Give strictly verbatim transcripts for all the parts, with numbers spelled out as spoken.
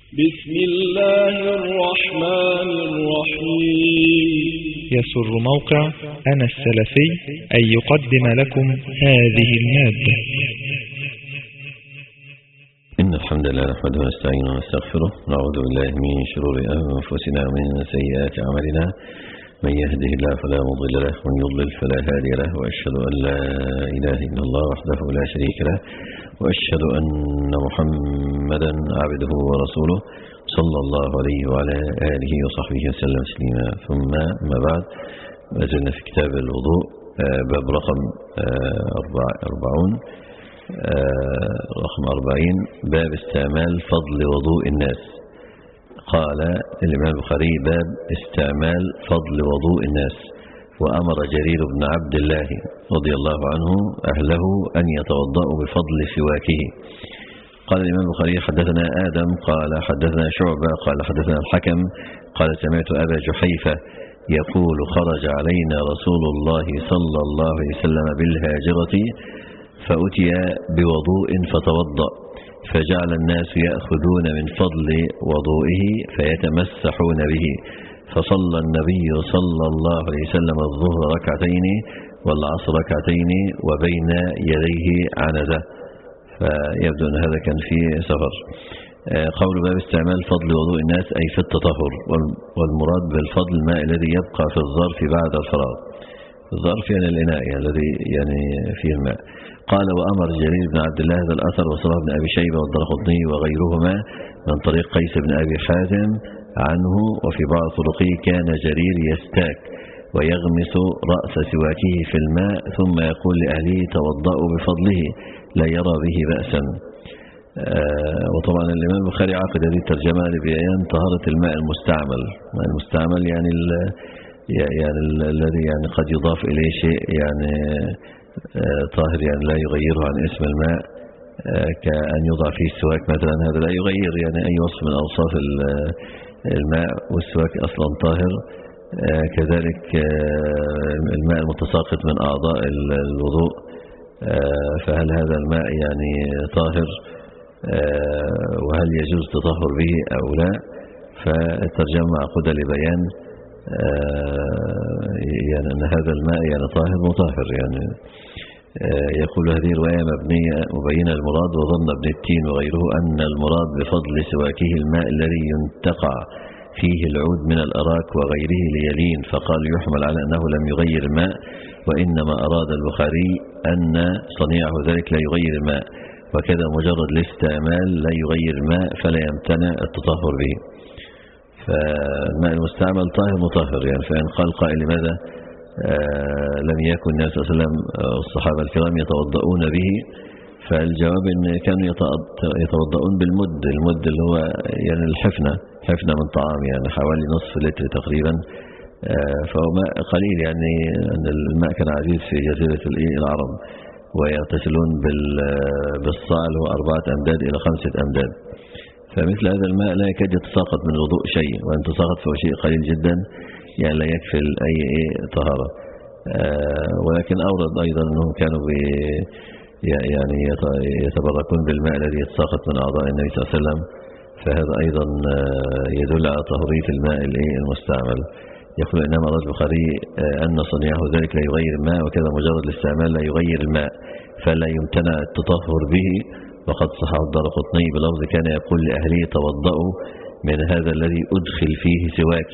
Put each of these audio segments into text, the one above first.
بسم الله الرحمن الرحيم. يسر موقع أنا السلفي أن يقدم لكم هذه المادة. إن الحمد لله نحمده ونستعينه ونستغفره ونعوذ بالله من شرور أنفسنا ومن سيئات أعمالنا. من يهده الله فلا مضل له ومن يضلل فلا هادي له، وأشهد أن لا إله إلا الله وحده لا شريك له، وأشهد أن محمدا عبده ورسوله صلى الله عليه وعلى آله وصحبه وسلم تسليما. ثم ما بعد، ما زلنا في كتاب الوضوء، باب رقم أربعون رقم أربعين، باب استعمال فضل وضوء الناس. قال الإمام البخاري: باب استعمال فضل وضوء الناس. وأمر جرير بن عبد الله رضي الله عنه أهله أن يتوضأوا بفضل سواكه. قال الإمام البخاري: حدثنا آدم قال حدثنا شعبة قال حدثنا الحكم قال سمعت أبا جحيفة يقول: خرج علينا رسول الله صلى الله عليه وسلم بالهاجرة فأتي بوضوء فتوضأ، فجعل الناس يأخذون من فضل وضوئه فيتمسحون به، فصلى النبي صلى الله عليه وسلم الظهر ركعتين والعصر ركعتين وبين يديه عنزة. فيبدو أن هذا كان في سفر. قول باب استعمال فضل وضوء الناس أي في التطهر، والمراد بالفضل الماء الذي يبقى في الظرف بعد الفراغ. الظرف يعني الإناء يعني الذي يعني فيه الماء. قال: وأمر جرير بن عبد الله هذا الأثر وصله بن أبي شيبة والدرقطني وغيرهما من طريق قيس بن أبي حازم عنه. وفي بعض طرقه: كان جرير يستاك ويغمس رأس سواكه في الماء ثم يقول لأهله: توضأوا بفضله لا يرى به بأسا. آه وطبعا الإمام البخاري عقد هذه الترجمة لبيان طهارة الماء المستعمل. الماء المستعمل يعني ال يعني الذي يعني قد يضاف إليه شيء يعني آه طاهر، يعني لا يغيره عن اسم الماء، آه كأن يوضع فيه السواك مثلا، هذا لا يغير يعني أي وصف من أوصاف الماء، والسواك أصلا طاهر. آه كذلك آه الماء المتساقط من أعضاء الوضوء، آه فهل هذا الماء يعني طاهر، آه وهل يجوز التطهر به أو لا؟ فالترجمة معقودة لبيان آه يعني أن هذا الماء يعني طاهر مطهر. يعني آه يقول: هذه رواية مبنية مبينة المراد، وظن ابن التين وغيره أن المراد بفضل سواكه الماء الذي ينتقع فيه العود من الأراك وغيره ليلين، فقال يحمل على أنه لم يغير الماء، وإنما أراد البخاري أن صنيعه ذلك لا يغير الماء، وكذا مجرد الاستعمال لا يغير الماء فلا يمتنع التطهر به. فالماء المستعمل طاهر مطهر. يعني فإن قال قائل: لماذا آه لم يكن النبي صلى الله عليه وسلم والصحابة الكرام يتوضؤون به؟ فالجواب أن كانوا يتوضؤون بالمد، المد اللي هو يعني الحفنة، حفنة من طعام يعني حوالي نصف لتر تقريبا. آه فهو ماء قليل، يعني أن الماء كان عزيز في جزيرة العرب، ويغتسلون بالصاع اللي هو أربعة أمداد إلى خمسة أمداد. فمثل هذا الماء لا يكاد يتساقط من الوضوء شيء، وأن تساقط فهو شيء قليل جدا، يعني لا يكفي أي طهارة. آه ولكن أورد أيضا أنهم كانوا يعني يتبركون بالماء الذي يتساقط من أعضاء النبي صلى الله عليه وسلم، فهذا أيضا يدل على طهورية الماء المستعمل. يقول: إنما أراد البخاري أن صنيعه ذلك لا يغير الماء، وكذا مجرد الاستعمال لا يغير الماء فلا يمتنع التطهر به. وقد صح الدرقطني بلفظ: كان يقول لأهله: توضأوا من هذا الذي أدخل فيه سواك.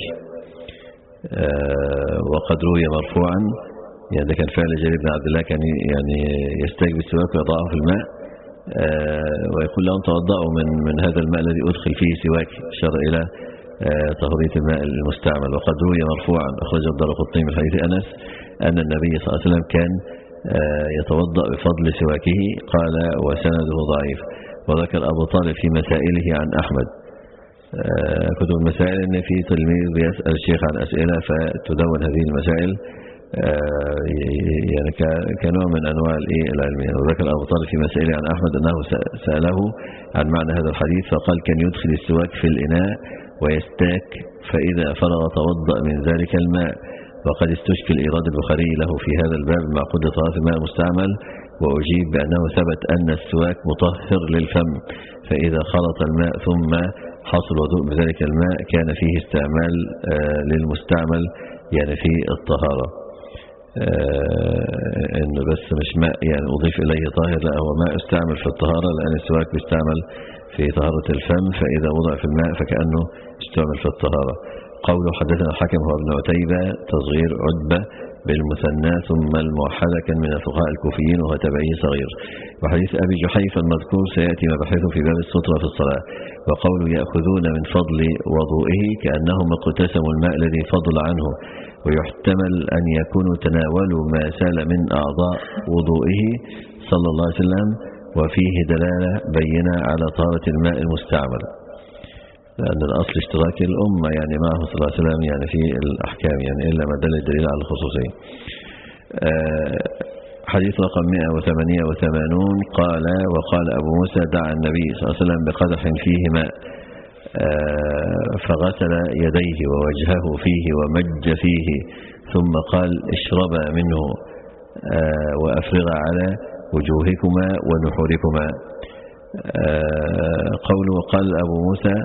آه وقد روي مرفوعا، يعني ده كان فعل جرير بن عبد الله، كان يعني يستجب السواك ويضعه في الماء آه ويقول لهم: توضأوا من من هذا الماء الذي أدخل فيه سواك، أشار إلى آه طهورية الماء المستعمل. وقد روي مرفوعا، أخرجه الدرقطني من حديث أنس أن النبي صلى الله عليه وسلم كان آه يتوضأ بفضل سواكه. قال: وسنده ضعيف. وذكر أبو طالب في مسائله عن أحمد، آه كتب المسائل، أن في تلميذ يسأل الشيخ عن أسئلة فتدون هذه المسائل آه يعني كنوع من أنواع العلم. وذكر أبو طالب في مسائله عن أحمد أنه سأله عن معنى هذا الحديث، فقال: كان يدخل السواك في الإناء ويستاك، فإذا فرغ توضأ من ذلك الماء. وقد استشكل إيراد البخاري له في هذا الباب معقود طهارة الماء المستعمل، وأجيب بأنه ثبت أن السواك مطهر للفم، فإذا خلط الماء ثم حاصل الوضوء بذلك الماء كان فيه استعمال للمستعمل يعني في الطهارة، انه بس مش ماء يعني اضيف اليه طاهر، لا هو ماء استعمل في الطهارة، لان السواك بيستعمل في طهارة الفم، فاذا وضع في الماء فكأنه استعمل في الطهارة. قوله حدثنا الحكم هو ابن عتيبة تصغير عتبة بالمثنى ثم الموحدة، كان من الفقهاء الكوفيين وهو تبعي صغير. وحديث أبي جحيفة المذكور سيأتي مباحثه في باب السترة في الصلاة. وقوله يأخذون من فضل وضوئه كأنهم اقتسموا الماء الذي فضل عنه، ويحتمل أن يكونوا تناولوا ما سال من أعضاء وضوئه صلى الله عليه وسلم، وفيه دلالة بينة على طهارة الماء المستعمل، لأن الأصل اشتراك الأمة يعني معه صلى الله عليه وسلم يعني في الأحكام، يعني إلا ما دل الدليل على الخصوصية. حديث رقم مئة وثمانية وثمانين قال وقال أبو موسى دعا النبي صلى الله عليه وسلم بقدح فيه ماء فغسل يديه ووجهه فيه ومج فيه، ثم قال اشربا منه وأفرغا على وجوهكما ونحوركما. قوله قال أبو موسى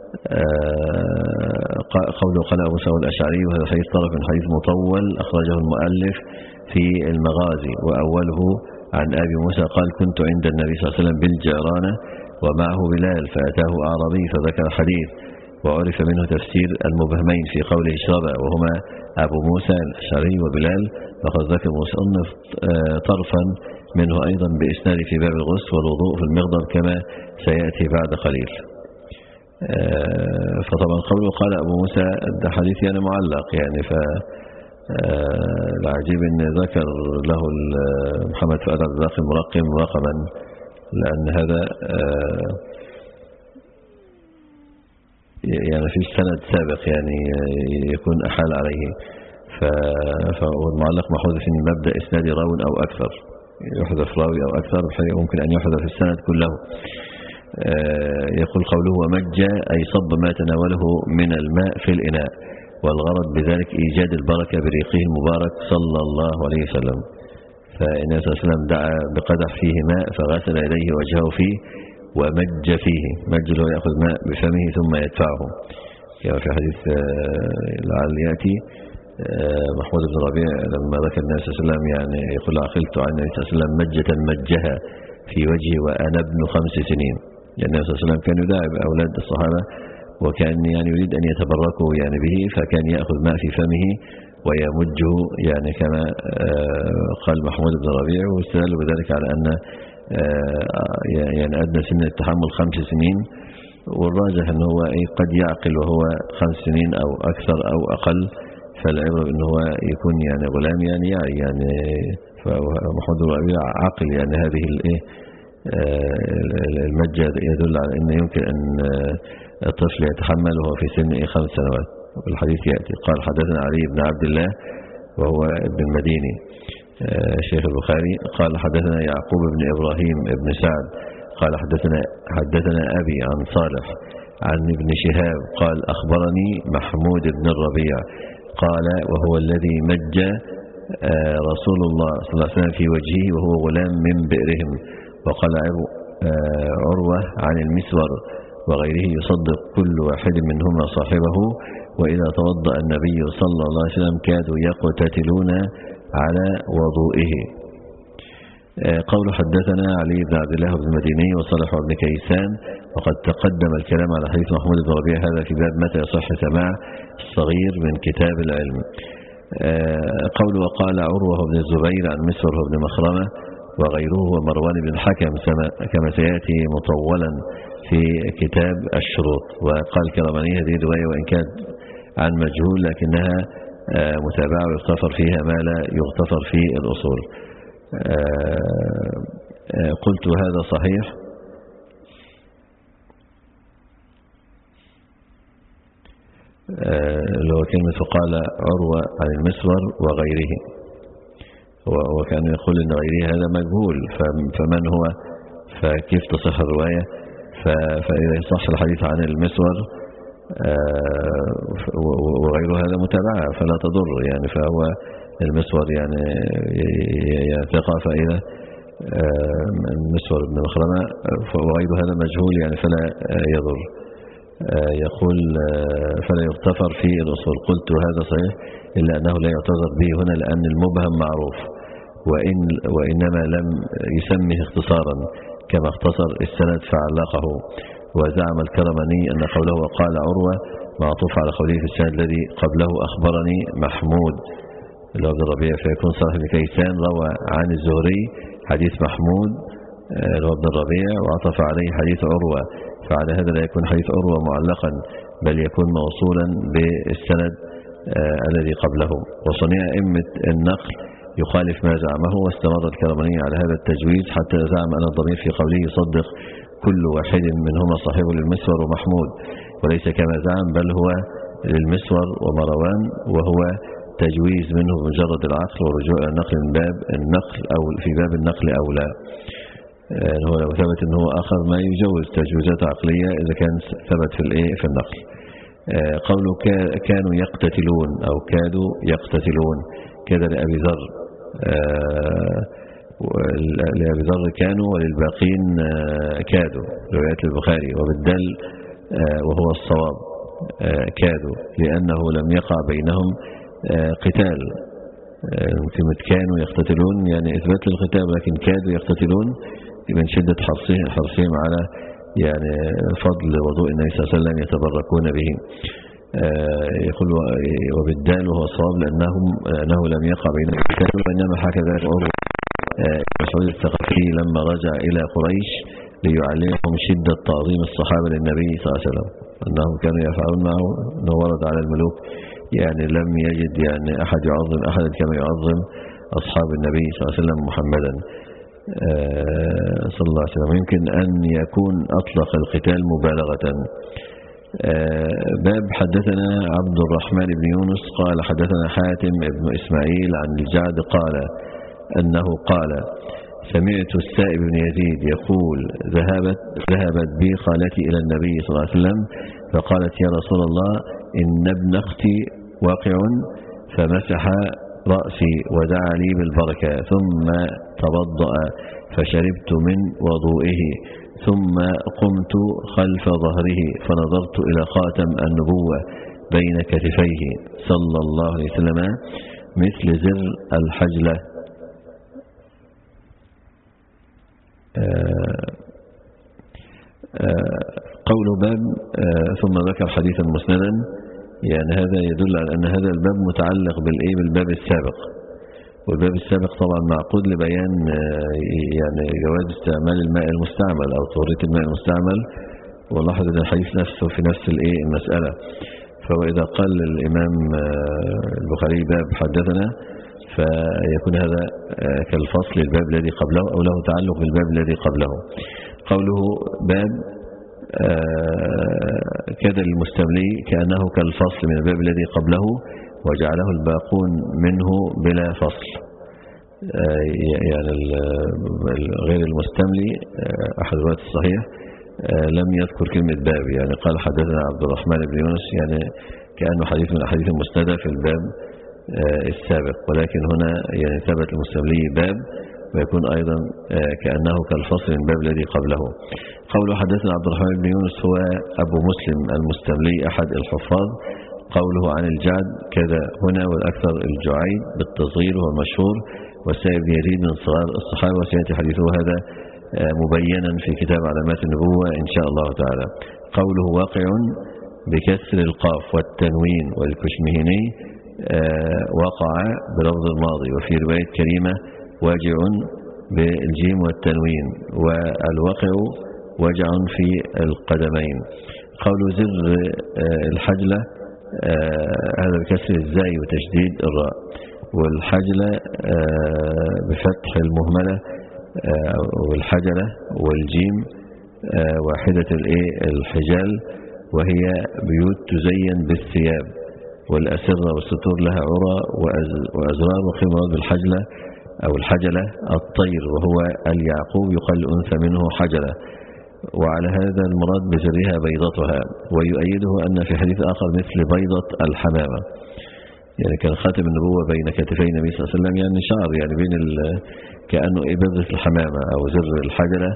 قوله قال أبو موسى الأشعري، وهذا حديث طرف من حديث مطول أخرجه المؤلف في المغازي، وأوله عن أبي موسى قال كنت عند النبي صلى الله عليه وسلم بالجعرانة ومعه بلال فأتاه أعرابي فذكر حديث، وعرف منه تفسير المبهمين في قوله اشربا وهما أبو موسى الأشعري وبلال، وقد ذكر مصنف طرفا منه أيضا بإسناد في باب الغسل والوضوء في المغضب كما سيأتي بعد قليل. فطبعا قوله قال أبو موسى ده حديث يعني معلق يعني، فالعجيب أن ذكر له محمد فؤاد عبد الباقي المرقم رقما، لأن هذا يعني في السند سابق يعني يكون أحال عليه، فالمعلق محوذ في مبدأ إسناد راو أو أكثر، يحذف راوي أو أكثر ممكن أن يحذف السند كله. يقول قوله ومج أي صب ما تناوله من الماء في الإناء، والغرض بذلك إيجاد البركة بريقه المبارك صلى الله عليه وسلم. فالنبي صلى الله عليه وسلم دعا بقدح فيه ماء فغسل يديه وجهه فيه ومج فيه، مج له يأخذ ماء بفمه ثم يدفعه، كما في حديث لعل يأتي محمود بن ربيع لما ذكر النبي صلى الله عليه وسلم يعني يقول عقلت عن النبي صلى الله عليه وسلم مجة مجها في وجهه وأنا ابن خمس سنين، يعني النبي صلى الله عليه وسلم كان يداعب أولاد الصحابة وكان يعني يريد أن يتبركوا يعني به، فكان يأخذ ماء في فمه ويمجه يعني كما قال محمود بن ربيع، واستدل بذلك على أن يعني أدنى سن التحمل خمس سنين، والراجح أنه هو قد يعقل وهو خمس سنين أو أكثر أو أقل، فالعبرة أنه هو يكون يعني غلام يعني يعني, يعني فمحمود بن ربيع عقل يعني هذه الايه المجة يدل على أن يمكن أن الطفل يتحمل وهو في سن خمس سنوات. والحديث يأتي قال حدثنا علي بن عبد الله وهو ابن المديني شيخ البخاري قال حدثنا يعقوب بن إبراهيم بن سعد قال حدثنا حدثنا أبي عن صالح عن ابن شهاب قال أخبرني محمود بن الربيع قال وهو الذي مج رسول الله صلى الله عليه وسلم في وجهه وهو غلام من بئرهم. وقال عروة عن المسور وغيره يصدق كل واحد منهما صاحبه، وإذا توضأ النبي صلى الله عليه وسلم كادوا يقتتلون على وضوئه. قول حدثنا علي بن عبد الله بن المديني وصالح بن كيسان، وقد تقدم الكلام على حديث محمود بن ربيع هذا في باب متى يصح سماع الصغير من كتاب العلم. قول وقال عروة بن الزبير عن مسور بن مخرمة وغيره ومروان بن الحكم كما سيأتي مطولا في كتاب الشروط. وقال كرماني هذه الرواية وإن كانت عن مجهول لكنها متابعة ويغتفر فيها ما لا يغتفر في الأصول. قلت هذا صحيح. اللي هو كلمة فقال عروة عن المسور وغيره، وكان يقول ان غيره هذا مجهول، فمن هو فكيف تصح الرواية؟ فإذا يصح الحديث عن المسور وغيره هذا متابعة فلا تضر يعني، فهو المسور يعني ثقة، فإذا المسور بن مخرمة وغيره هذا مجهول يعني فلا يضر. يقول فلا يغتفر في الأصول. قلت هذا صحيح إلا أنه لا يعتذر به هنا لأن المبهم معروف، وإن وإنما لم يسمه اختصارا كما اختصر السند فعلقه. وزعم الكرماني أن قوله وقال عروة معطوف على قوله في السند الذي قبله أخبرني محمود اللي هو ابن الربيع، فيكون صالح بن كيسان روى عن الزهري حديث محمود اللي هو ابن الربيع وعطف عليه حديث عروة، فعلى هذا لا يكون حديث عروة معلقا بل يكون موصولا بالسند آه الذي قبله. وصنيع أئمة النقل يخالف ما زعمه، واستمر الكرماني على هذا التجويز حتى زعم أن الضمير في قوله يصدق كل واحد منهما صاحب للمسور ومحمود، وليس كما زعم بل هو للمسور ومروان، وهو تجويز منه بمجرد العقل ورجوع إلى النقل من باب النقل أو في باب النقل أو لا. يعني هو لو ثبت أنه أخذ ما يجوز تجويزات عقلية إذا كان ثبت في الإيه في النقل. قوله كانوا يقتتلون أو كادوا يقتتلون كذا لأبي ذر، لأبي ذر كانوا وللباقين كادوا روايات البخاري، وبالدل وهو الصواب كادوا لأنه لم يقع بينهم قتال. كلمة كانوا يقتتلون يعني إثبات للقتال، لكن كادوا يقتتلون من شدة حرصهم حرصهم على يعني فضل وضوء النبي صلى الله عليه وسلم يتبركون به. يقول وبالدال وهو الصواب لأنهم أنه لم يقع بينهم قتال، وإنما حكى ذلك عروة مسعود الثقفي لما رجع إلى قريش ليعلمهم شدة تعظيم الصحابة للنبي صلى الله عليه وسلم، أنهم كانوا يفعلون معه أنه ورد على الملوك يعني لم يجد يعني أحد يعظم أحدا كما يعظم أصحاب النبي صلى الله عليه وسلم محمدا صلى الله عليه وسلم. يمكن أن يكون أطلق القتال مبالغة. باب حدثنا عبد الرحمن بن يونس قال حدثنا حاتم بن إسماعيل عن الجعد قال أنه قال سمعت السائب بن يزيد يقول ذهبت ذهبت بي خالتي إلى النبي صلى الله عليه وسلم فقالت يا رسول الله إن ابن أختي واقع، فمسح رأسي ودعا لي بالبركة، ثم توضأ فشربت من وضوئه، ثم قمت خلف ظهره فنظرت إلى خاتم النبوة بين كتفيه صلى الله عليه وسلم مثل زر الحجلة. قول باب ثم ذكر حديثا مسندا، يعني هذا يدل على أن هذا الباب متعلق بالإيه بالباب السابق، والباب السابق طبعا معقود لبيان يعني جواز استعمال الماء المستعمل أو طهورية الماء المستعمل، ولاحظ أن الحديث نفسه في نفس الإيه المسألة. فهو إذا قال الإمام البخاري باب حدثنا فيكون هذا كالفصل الباب الذي قبله أو له تعلق بالباب الذي قبله. قوله باب كذا المستملي كأنه كالفصل من الباب الذي قبله وجعله الباقون منه بلا فصل. يعني غير المستملي أحد الروايات الصحيح لم يذكر كلمة باب، يعني قال حدثنا عبد الرحمن بن يونس يعني كأنه حديث من أحاديث المسندة في الباب السابق، ولكن هنا يعني ثبت المستملي باب ويكون أيضا كأنه كالفصل من الباب الذي قبله. قوله حدثنا عبد الرحمن بن يونس هو أبو مسلم المستملي أحد الحفاظ. قوله عن الجعد كذا هنا والأكثر الجعيد بالتصغير هو مشهور، والسائب بن يزيد من صغار الصحابة، وسيأتي حديثه هذا مبينا في كتاب علامات النبوة إن شاء الله تعالى. قوله واقع بكسر القاف والتنوين والكشمهني وقع بلفظ الماضي، وفي رواية كريمة واجع بالجيم والتنوين، والوقع وجع في القدمين. قول زر الحجلة هذا بكسر الزاي وتشديد الراء، والحجلة بفتح المهملة والحجلة والجيم واحدة الحجال، وهي بيوت تزين بالثياب والأسرة والستور لها عرى وأزرار، وقيل مراد بالحجلة أو الحجلة الطير، وهو اليعقوب يقال الأنثى منه حجلة، وعلى هذا المراد بزرها بيضتها. ويؤيده أن في حديث آخر مثل بيضة الحمامة، يعني كان خاتم النبوة بين كتفي النبي صلى الله عليه وسلم، يعني شعر يعني بين كأنه بذرة الحمامة أو زر الحجلة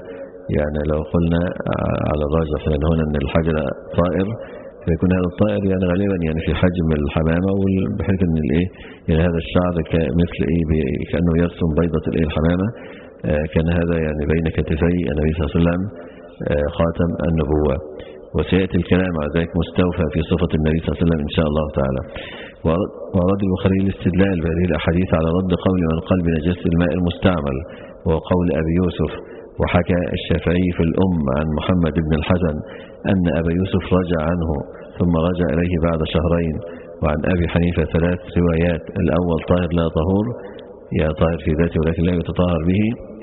يعني لو قلنا على الراجح فإن هنا أن الحجر طائر فيكون هذا الطائر يعني غالبا يعني في حجم الحمامة، بحيث أن الإيه يعني هذا الشعر مثل إيه كأنه يرسم بيضة الإيه الحمامة. كان هذا يعني بين كتفي النبي صلى الله عليه وسلم خاتم النبوة. وسيأتي الكلام على ذلك مستوفى في صفة النبي صلى الله عليه وسلم إن شاء الله تعالى. وأراد البخاري الاستدلال بهذه الأحاديث على رد قول من قال بنجاسة الماء المستعمل وهو قول أبي يوسف. وحكى الشافعي في الأم عن محمد بن الحسن أن أبا يوسف رجع عنه ثم رجع إليه بعد شهرين. وعن أبي حنيفة ثلاث روايات: الأول طاهر لا طهور، يا طاهر في ذاته ولكن لا يتطهر به،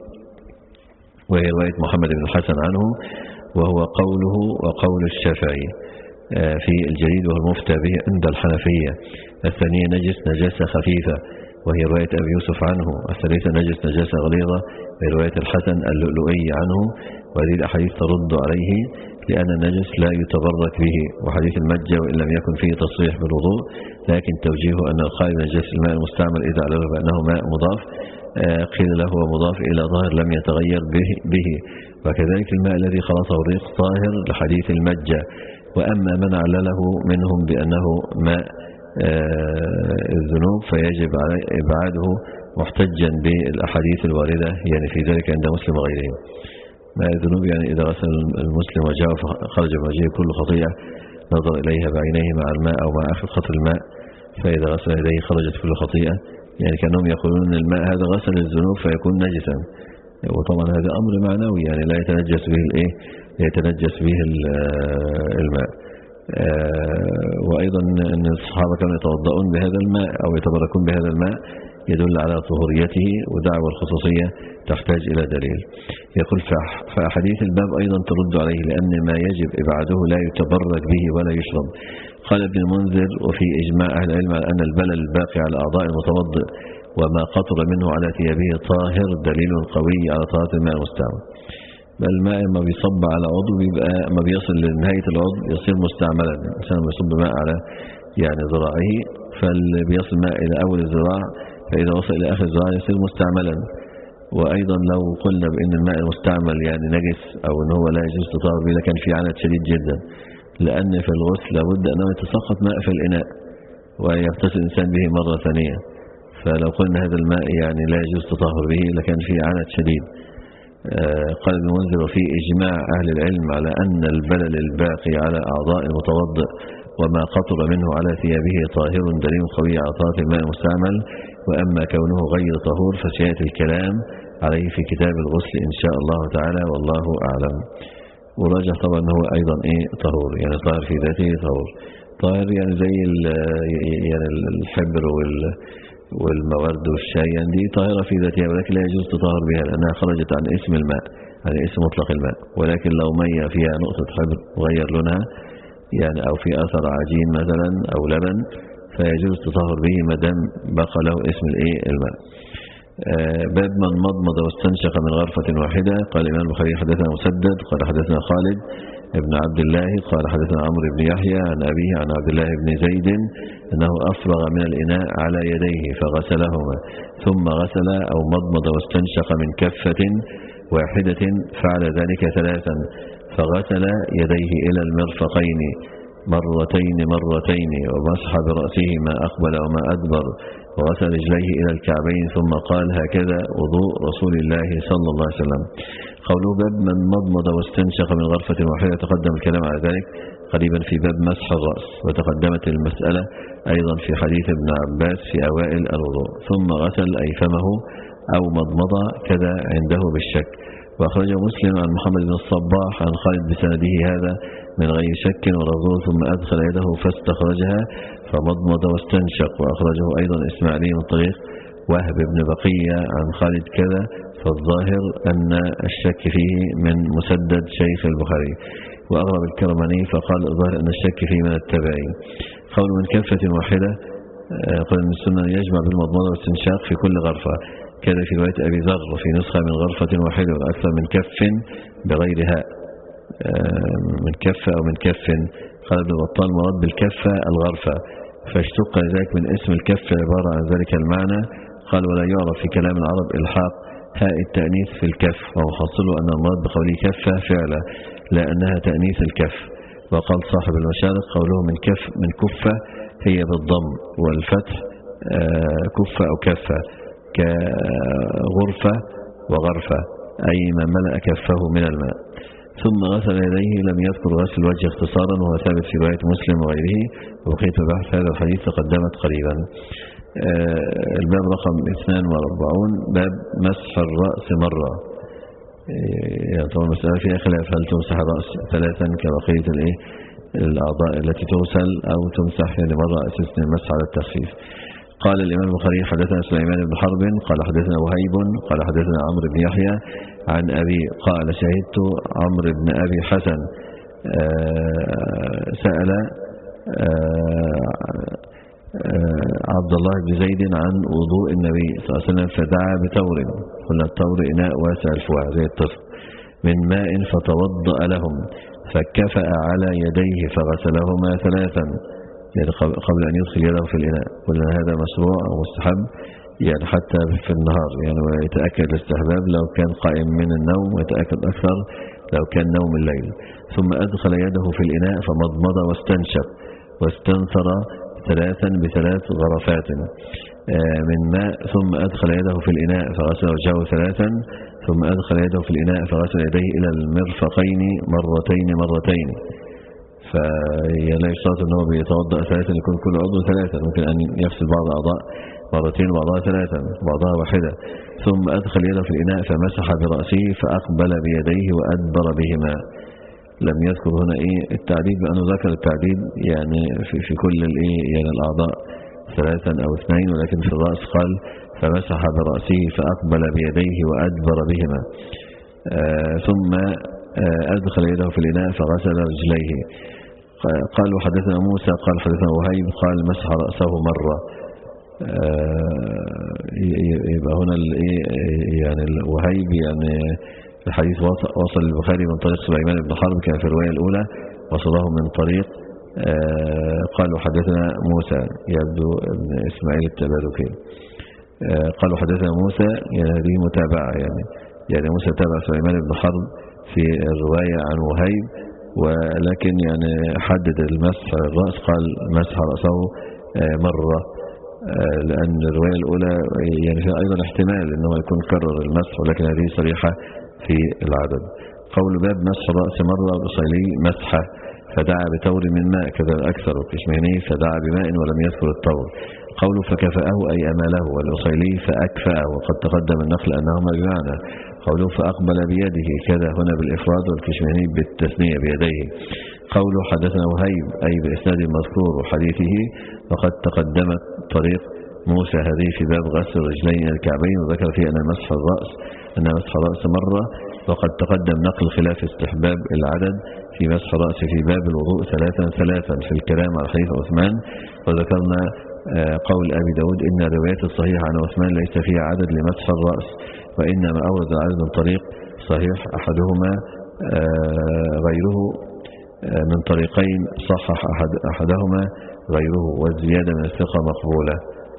وهي رواية محمد بن الحسن عنه وهو قوله وقول الشافعي في الجليل وهو المفتى به عند الحنفية. الثانية نجس نجاسة خفيفة وهي رواية أبي يوسف عنه. الثالثة نجس نجاسة غليظة وهي رواية الحسن اللؤلؤي عنه. وهذه الأحاديث ترد عليه لأن النجس لا يتبرك به. وحديث المجة وإن لم يكن فيه تصريح بالوضوء لكن توجيهه أن القائل نجس الماء المستعمل إذا علم بأنه ماء مضاف قيل له هو مضاف إلى ظاهر لم يتغير به, به. وكذلك الماء الذي خلطه الريق طاهر لحديث المجة. وأما من علله منهم بأنه ماء الذنوب فيجب على إبعاده محتجا بالأحاديث الواردة يعني في ذلك عند مسلم وغيره. ماء الذنوب يعني إذا غسل المسلم وجاء فخرج من وجهه كل خطيئة نظر إليها بعينيه مع الماء أو مع آخر قطر الماء، فإذا غسل يديه خرجت كل خطيئة. يعني كأنهم يقولون أن الماء هذا غسل الذنوب فيكون نجسا، وطبعا هذا أمر معنوي يعني لا يتنجس به الإيه يتنجس به الماء. وأيضا أن الصحابة كانوا يتوضؤون بهذا الماء أو يتبركون بهذا الماء يدل على طهوريته، ودعوى الخصوصية تحتاج إلى دليل. يقول فأحاديث الباب أيضا ترد عليه لأن ما يجب إبعاده لا يتبرك به ولا يشرب. قال ابن المنذر وفي إجماع أهل العلم على أن البلل الباقي على أعضاء المتوضئ وما قطر منه على ثيابه طاهر دليل قوي على طهارة الماء المستعمل. بل الماء ما بيصب على عضو بيبقى ما بيصل لنهاية العضو يصير مستعملا. الإنسان ما يصب ماء على يعني ذراعه فبيصل ماء إلى أول الذراع، فإذا وصل إلى آخر الذراع يصير مستعملا. وأيضا لو قلنا بأن الماء المستعمل يعني نجس أو أنه هو لا يجوز تطهر به لكان في عنت شديد جدا، لأن في الغسل لابد أنه يتسقط ماء في الإناء ويغتسل الإنسان به مرة ثانية. فلو قلنا هذا الماء يعني لا يجوز تطهر به لكان في عنت شديد. آه قال ابن منذر وفي إجماع أهل العلم على أن البلل الباقي على أعضاء المتوضئ وما قطر منه على ثيابه طاهر دليل قوي على طهارة الماء المستعمل. وأما كونه غير طهور فسيأتي الكلام عليه في كتاب الغسل إن شاء الله تعالى والله أعلم. وراجع طبعا هو أيضا إيه طهور يعني طاهر في ذاته طهور طاهر يعني زي يعني الحبر وال والمورد والشاي يعني دي طاهرة في ذاتها ولكن لا يجوز تطهر بها لأنها خرجت عن اسم الماء عن اسم مطلق الماء. ولكن لو مية فيها نقطة حبر وغير لونها يعني أو في أثر عجين مثلا أو لبن فيجوز تطهر به ما دام بقى له اسم الايه الماء. آه باب من مضمض واستنشق من غرفة واحدة. قال الإمام البخاري حدثنا مسدد قال حدثنا خالد ابن عبد الله قال حدثنا عمرو بن يحيى عن أبيه عن عبد الله بن زيد أنه أفرغ من الإناء على يديه فغسلهما ثم غسل أو مضمض واستنشق من كفة واحدة فعل ذلك ثلاثا فغسل يديه إلى المرفقين مرتين مرتين ومسح برأسه ما أقبل وما أدبر وغسل رجليه إلى الكعبين ثم قال هكذا وضوء رسول الله صلى الله عليه وسلم. قوله باب من مضمض واستنشق من غرفة واحدة تقدم الكلام على ذلك قريبا في باب مسح الرأس، وتقدمت المسألة أيضا في حديث ابن عباس في أوائل الوضوء. ثم غسل أي فمه أو مضمض كذا عنده بالشك. وأخرجه مسلم عن محمد بن الصباح عن خالد بسنده هذا من غير شك ورغوه ثم أدخل يده فاستخرجها فمضمض واستنشق. وأخرجه أيضا إسماعيلي من طريق وهب بن بقية عن خالد كذا، فالظاهر أن الشك فيه من مسدد شيخ البخاري. وأغرب الكرماني فقال الظاهر أن الشك فيه من التابعين. قول من كفة واحدة قال من السنة يجمع بالمضمضة والاستنشاق في كل غرفة كذا في رواية أبي ذر وفي نسخة من غرفة واحدة وأكثر من كف بغير هاء من كفة أو من كف. قال ابن بطال مراد بالكفة الغرفة فاشتق ذلك من اسم الكفة عبارة عن ذلك المعنى. قال ولا يعرف في كلام العرب إلحاق هاء التأنيث في الكف، وحصل أن المراد بقوله كفة فعلا لأنها تأنيث الكف. وقال صاحب المشارق قوله من كف من كفة هي بالضم والفتح كفة أو كفة كغرفة وغرفة، أي من ملأ كفه من الماء. ثم غسل يديه. لم يذكر غسل الوجه اختصارا، وهو ثابت في رواية مسلم وغيره، وبقية بحث هذا الحديث تقدمت قريبا. الباب رقم اثنان وأربعون باب مسح الرأس مرة. يعني طبعا المسألة فيها خلاف، هل تمسح الرأس ثلاثا كبقية الايه الأعضاء التي تغسل أو تمسح يعني مرة أساس المسح على التخفيف. قال الإمام البخاري حدثنا سليمان بن حرب قال حدثنا وهيب قال حدثنا عمرو بن يحيى عن أبي قال شهدت عمرو بن أبي حسن سأل عبد الله بن زيد عن وضوء النبي صلى الله عليه وسلم فدعا بتور، قلنا التور إناء واسع الفوع زي الطفل، من ماء فتوضأ لهم فكفأ على يديه فغسلهما ثلاثا، يعني قبل أن يدخل يده في الإناء. قلنا هذا مشروع أو مستحب يعني حتى في النهار، يعني ويتأكد الاستحباب لو كان قائم من النوم، ويتأكد أكثر لو كان نوم الليل. ثم أدخل يده في الإناء فمضمض واستنشق واستنثر ثلاثا بثلاث غرفات من ماء، ثم أدخل يده في الإناء فغسل وجهه ثلاثا، ثم أدخل يده في الإناء فغسل يديه إلى المرفقين مرتين مرتين. فلا يشترط أنه بيتوضأ ثلاثا يكون كل عضو ثلاثا، ممكن أن يغسل بعض أعضاء مرتين وبعضها ثلاثا بعضها واحدة. ثم أدخل يده في الإناء فمسح برأسه فأقبل بيديه وأدبر بهما. لم يذكر هنا إيه التعديد، بأنه ذكر التعديد يعني في, في كل الإيه يعني الأعضاء ثلاثا أو اثنين، ولكن في الرأس قال فمسح برأسه فأقبل بيديه وأدبر بهما. آه ثم آه أدخل يده في الإناء فغسل رجليه. قال وحدثنا موسى قال حدثنا وهيب قال مسح رأسه مرة. آه يبقى هنا يعني وهيب يعني الحديث وصل البخاري من طريق سليمان بن حرب كان في الرواية الأولى، وصله من طريق آه قال وحدثنا موسى يبدو ابن إسماعيل التباركي. آه قال وحدثنا موسى يعني هذه متابعة، يعني يعني موسى تابع سليمان بن حرب في الرواية عن وهيب، ولكن يعني حدد المسح الرأس قال مسح رأسه آه مرة، آه لأن الرواية الأولى يعني فيها أيضا احتمال أنه يكون كرر المسح، ولكن هذه صريحة في العدد. قول باب مسح الرأس مرة بصيلي مسحة فدعا بتور من ماء كذا الأكثر، وكشميني فدعا بماء ولم يذكر التور. قوله فكفأه أي أماله، والأصيلي فأكفأه، وقد تقدم النقل أنهما بمعنى. قوله فأقبل بيده كذا هنا بالإفراد، والكشميني بالتثنية بيديه. قوله حدثنا وهيب أي بإسناد المذكور وحديثه، وقد تقدمت طريق موسى هذه في باب غسل الرجلين إلى الكعبين، وذكر فيه أن مسح الرأس أن مسح الرأس مرة، وقد تقدم نقل خلاف استحباب العدد في مسح الرأس في باب الوضوء ثلاثا ثلاثا في الكلام على حديث عثمان. وذكرنا قول أبي داود إن الروايات الصحيحة عن عثمان ليس فيها عدد لمسح الرأس، وإنما أورد العدد من طريق صحيح أحدهما غيره من طريقين صحح أحد أحدهما غيره، والزيادة من الثقة مقبولة.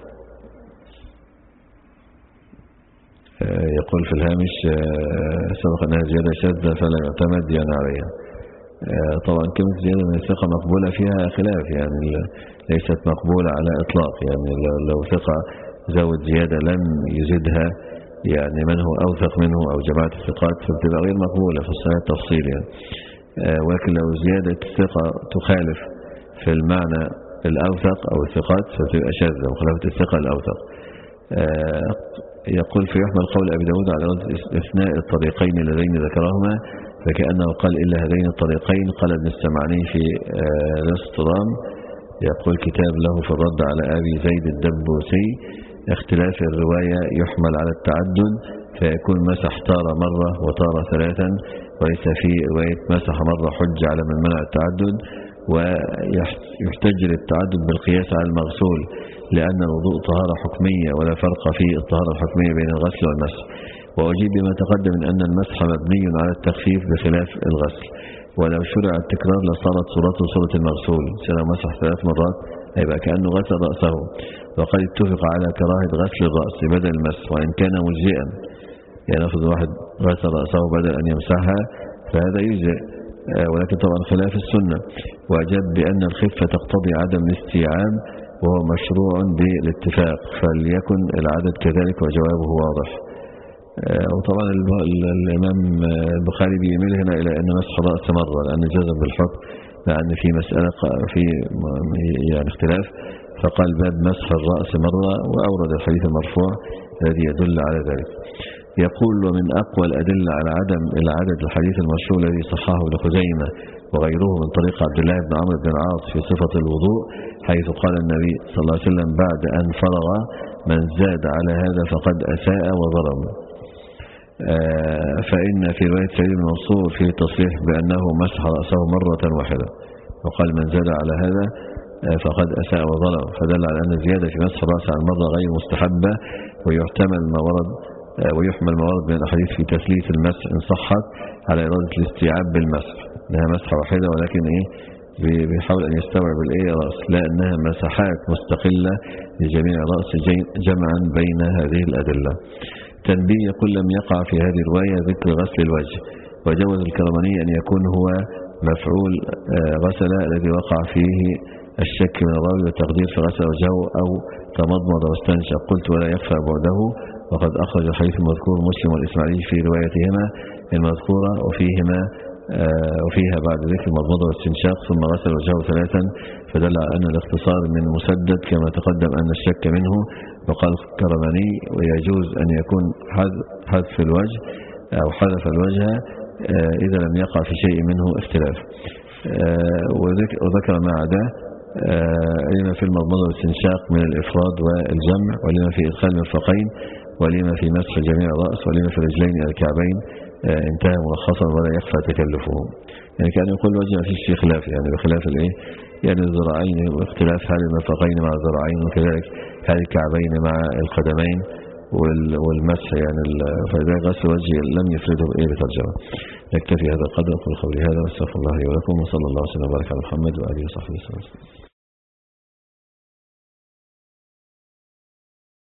يقول في الهامش سبق أنها زيادة شاذة فلا يعتمد يعني عليها. طبعا كلمة زيادة من الثقة مقبولة فيها خلاف، يعني ليست مقبولة على إطلاق، يعني لو ثقة زود زيادة لم يزدها يعني من هو أوثق منه أو جماعة الثقات فبتبقى غير مقبولة في الصحيح التفصيل يعني. ولكن لو زيادة الثقة تخالف في المعنى الأوثق أو الثقات فبتبقى شاذة، وخلافة الثقة الأوثق. يقول في يحمل قول أبي داود على استثناء الطريقين اللذين ذكرهما، فكأنه قال إلا هذين الطريقين. قال ابن السمعاني في الاسترام يقول كتاب له في الرد على أبي زيد الدبوسي اختلاف الرواية يحمل على التعدد، فيكون مسح تارة مرة وتارة ثلاثا، وليس في رواية مسح مرة حج على من منع التعدد. ويحتج للتعدد بالقياس على المغسول، لأن الوضوء طهارة حكمية ولا فرق في الطهارة الحكمية بين الغسل والمسح. وأجيب بما تقدم من أن المسح مبني على التخفيف بخلاف الغسل، ولو شرع التكرار لصارت صورته صورة المغسول، سنة مسح ثلاث مرات هيبقى كأنه غسل رأسه. وقد اتفق على كراهة غسل الرأس بدل المسح وإن كان مجزئا، يعني نفرض واحد غسل رأسه بدل أن يمسحها فهذا يجزئ، ولكن طبعا خلاف السنة. وأجاب بأن الخفة تقتضي عدم الاستيعاب وهو مشروع بالاتفاق، فليكن العدد كذلك، وجوابه واضح. وطبعا الإمام البخاري بيميل هنا إلى أن مسح الرأس مرة، لأن جزم بالحكم، لأن في مسألة في يعني اختلاف، فقال باب مسح الرأس مرة، وأورد الحديث المرفوع الذي يدل على ذلك. يقول: ومن أقوى الأدلة على عدم العدد الحديث المشهور الذي صححه ابن خزيمة وغيره من طريق عبد الله بن عمرو بن العاص في صفة الوضوء، حيث قال النبي صلى الله عليه وسلم بعد أن فرغ: من زاد على هذا فقد أساء وظلم. فإن في رواية سعيد بن منصور في تصريح بأنه مسح رأسه مرة واحدة، وقال: من زاد على هذا فقد أساء وظلم، فدل على أن الزيادة في مسح الرأس على المرة غير مستحبة، ويحتمل ما ورد ويحمل ما ورد من الأحاديث في تثليث المسح إن صحت على إرادة الاستيعاب بالمسح، إنها مسحة واحدة، ولكن إيه بيحاول أن يستوعب الإيه رأس، لا أنها مساحات مستقلة لجميع رأس جمعا بين هذه الأدلة. تنبيه: يقول: لم يقع في هذه الرواية ذكر غسل الوجه، وجوز الكرماني أن يكون هو مفعول غسل الذي وقع فيه الشك من الراوي والتقدير في غسل وجهه أو تمضمض واستنشق. قلت: ولا يخفى بعده، وقد أخرج الحديث المذكور مسلم والإسماعيلي في روايتهما المذكورة وفيهما وفيها بعد ذكر المضمضة والاستنشاق ثم غسل وجهه ثلاثا، فدل على أن الاختصار من مسدد كما تقدم أن الشك منه. وقال الكرماني: ويجوز أن يكون حذف الوجه أو حذف الوجه إذا لم يقع في شيء منه اختلاف. وذكر ما عداه لما في المضمضة والاستنشاق من الإفراد والجمع، ولما في إدخال المرفقين، ولما في مسح جميع الرأس، ولما في الرجلين إلى الكعبين. انتهى ملخصا ولا يخفى تكلفهم. يعني كان يقول وجه فيه شيء خلاف، يعني بخلاف الايه يعني الذراعين، واختلاف هل المرفقين مع الذراعين، وكذلك هل الكعبين مع القدمين، والمسح يعني فإذا غسل وجه لم يفرده بإيه بترجمة. يكتفي هذا القدر. أقول قولي هذا واستغفر الله لي ولكم، وصلى الله وسلم وبارك على محمد وآله وصحبه وسلم.